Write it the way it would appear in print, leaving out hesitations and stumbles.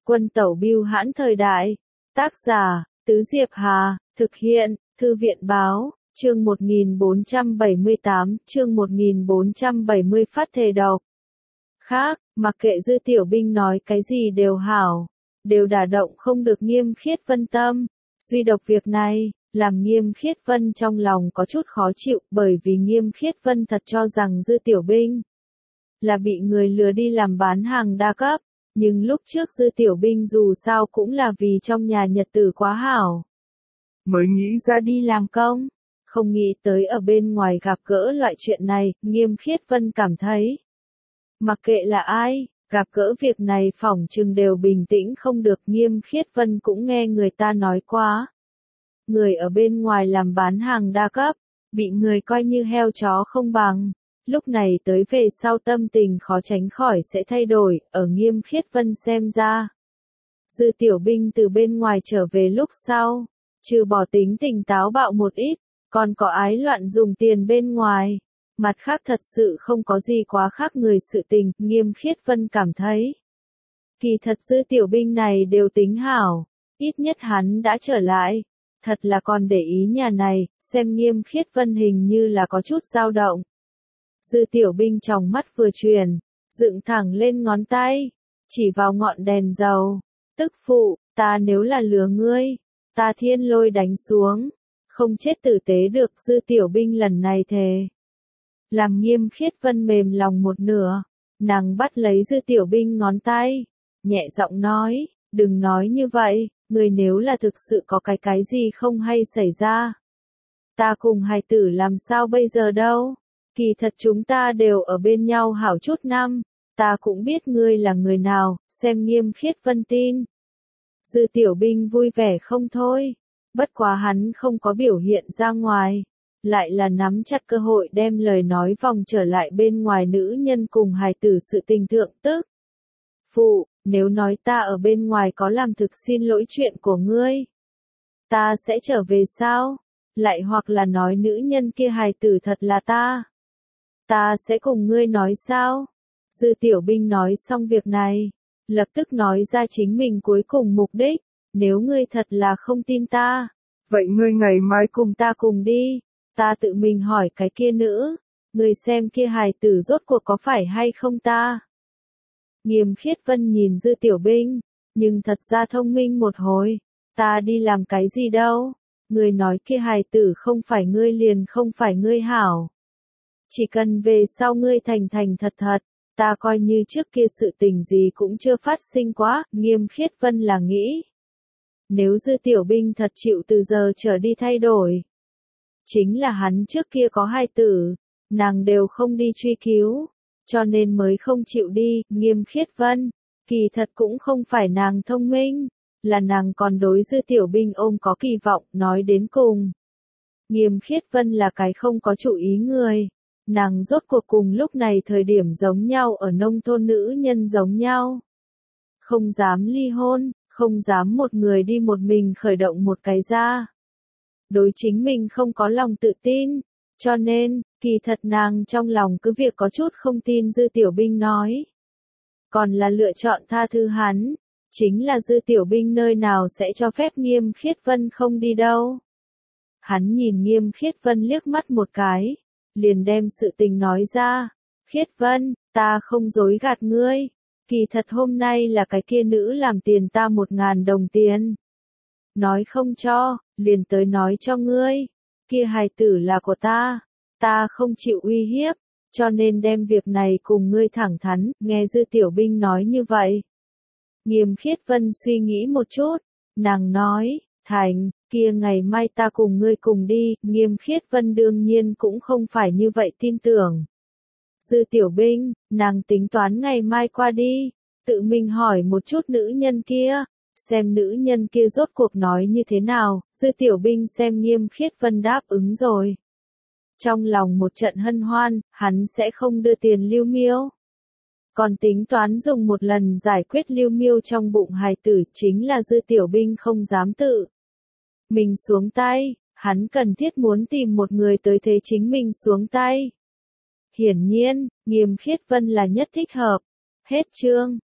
Quân tẩu bưu hãn thời đại. Tác giả, Tứ Diệp Hà, thực hiện, Thư viện báo, chương 1478, chương 1470 phát thề độc. Khác, mặc kệ Dư Tiểu Binh nói cái gì đều hảo, đều đả động không được Nghiêm Khiết Vân tâm. Duy độc việc này, làm Nghiêm Khiết Vân trong lòng có chút khó chịu, bởi vì Nghiêm Khiết Vân thật cho rằng Dư Tiểu Binh là bị người lừa đi làm bán hàng đa cấp, nhưng lúc trước Dư Tiểu Binh dù sao cũng là vì trong nhà nhật tử quá hảo, mới nghĩ ra đi làm công, không nghĩ tới ở bên ngoài gặp gỡ loại chuyện này. Nghiêm Khiết Vân cảm thấy, mặc kệ là ai, gặp gỡ việc này phỏng chừng đều bình tĩnh không được. Nghiêm Khiết Vân cũng nghe người ta nói quá, người ở bên ngoài làm bán hàng đa cấp, bị người coi như heo chó không bằng, lúc này tới về sau tâm tình khó tránh khỏi sẽ thay đổi. Ở Nghiêm Khiết Vân xem ra, Dư Tiểu Binh từ bên ngoài trở về lúc sau, trừ bỏ tính tình táo bạo một ít, còn có ái loạn dùng tiền bên ngoài, mặt khác thật sự không có gì quá khác người sự tình. Nghiêm Khiết Vân cảm thấy, kỳ thật Dư Tiểu Binh này đều tính hảo, ít nhất hắn đã trở lại, thật là còn để ý nhà này. Xem Nghiêm Khiết Vân hình như là có chút dao động. Dư Tiểu Binh trong mắt vừa chuyển, dựng thẳng lên ngón tay, chỉ vào ngọn đèn dầu. Tức phụ, ta nếu là lừa ngươi, ta thiên lôi đánh xuống, không chết tử tế được. Dư Tiểu Binh lần này thề, làm Nghiêm Khiết Vân mềm lòng một nửa. Nàng bắt lấy Dư Tiểu Binh ngón tay, nhẹ giọng nói, đừng nói như vậy, ngươi nếu là thực sự có cái gì không hay xảy ra, ta cùng hài tử làm sao bây giờ đâu. Kỳ thật chúng ta đều ở bên nhau hảo chút năm, ta cũng biết ngươi là người nào. Xem Nghiêm Khiết Vân tin, Dư Tiểu Binh vui vẻ không thôi, bất quá hắn không có biểu hiện ra ngoài, lại là nắm chặt cơ hội đem lời nói vòng trở lại bên ngoài nữ nhân cùng hài tử sự tình thượng. Tức phụ, nếu nói ta ở bên ngoài có làm thực xin lỗi chuyện của ngươi, ta sẽ trở về sao? Lại hoặc là nói nữ nhân kia hài tử thật là ta sẽ cùng ngươi nói sao? Dư Tiểu Binh nói xong việc này, lập tức nói ra chính mình cuối cùng mục đích. Nếu ngươi thật là không tin ta, vậy ngươi ngày mai cùng ta cùng đi, ta tự mình hỏi cái kia nữ, ngươi xem kia hài tử rốt cuộc có phải hay không ta. Nghiêm Khiết Vân nhìn Dư Tiểu Binh, nhưng thật ra thông minh một hồi, ta đi làm cái gì đâu, ngươi nói kia hài tử không phải ngươi liền không phải ngươi hảo. Chỉ cần về sau ngươi thành thật thật, ta coi như trước kia sự tình gì cũng chưa phát sinh quá. Nghiêm Khiết Vân là nghĩ, nếu Dư Tiểu Binh thật chịu từ giờ trở đi thay đổi, chính là hắn trước kia có hài tử, nàng đều không đi truy cứu, cho nên mới không chịu đi. Nghiêm Khiết Vân, kỳ thật cũng không phải nàng thông minh, là nàng còn đối Dư Tiểu Binh ôm có kỳ vọng. Nói đến cùng, Nghiêm Khiết Vân là cái không có chủ ý người. Nàng rốt cuộc cùng lúc này thời điểm giống nhau ở nông thôn nữ nhân giống nhau. Không dám ly hôn, không dám một người đi một mình khởi động một cái gia. Đối chính mình không có lòng tự tin, cho nên, kỳ thật nàng trong lòng cứ việc có chút không tin Dư Tiểu Binh nói. Còn là lựa chọn tha thứ hắn, chính là Dư Tiểu Binh nơi nào sẽ cho phép Nghiêm Khiết Vân không đi đâu. Hắn nhìn Nghiêm Khiết Vân liếc mắt một cái, liền đem sự tình nói ra. Khiết Vân, ta không dối gạt ngươi, kỳ thật hôm nay là cái kia nữ làm tiền ta 1.000 đồng tiền. Nói không cho, liền tới nói cho ngươi, kia hài tử là của ta không chịu uy hiếp, cho nên đem việc này cùng ngươi thẳng thắn. Nghe Dư Tiểu Binh nói như vậy, Nghiêm Khiết Vân suy nghĩ một chút, nàng nói, thành, kia ngày mai ta cùng ngươi cùng đi. Nghiêm Khiết Vân đương nhiên cũng không phải như vậy tin tưởng Dư Tiểu Binh, nàng tính toán ngày mai qua đi, tự mình hỏi một chút nữ nhân kia, xem nữ nhân kia rốt cuộc nói như thế nào. Dư Tiểu Binh xem Nghiêm Khiết Vân đáp ứng rồi, trong lòng một trận hân hoan, hắn sẽ không đưa tiền Lưu Miêu, còn tính toán dùng một lần giải quyết Lưu Miêu trong bụng hài tử. Chính là Dư Tiểu Binh không dám tự mình xuống tay, hắn cần thiết muốn tìm một người tới thế chính mình xuống tay. Hiển nhiên, Nghiêm Khiết Vân là nhất thích hợp. Hết chương.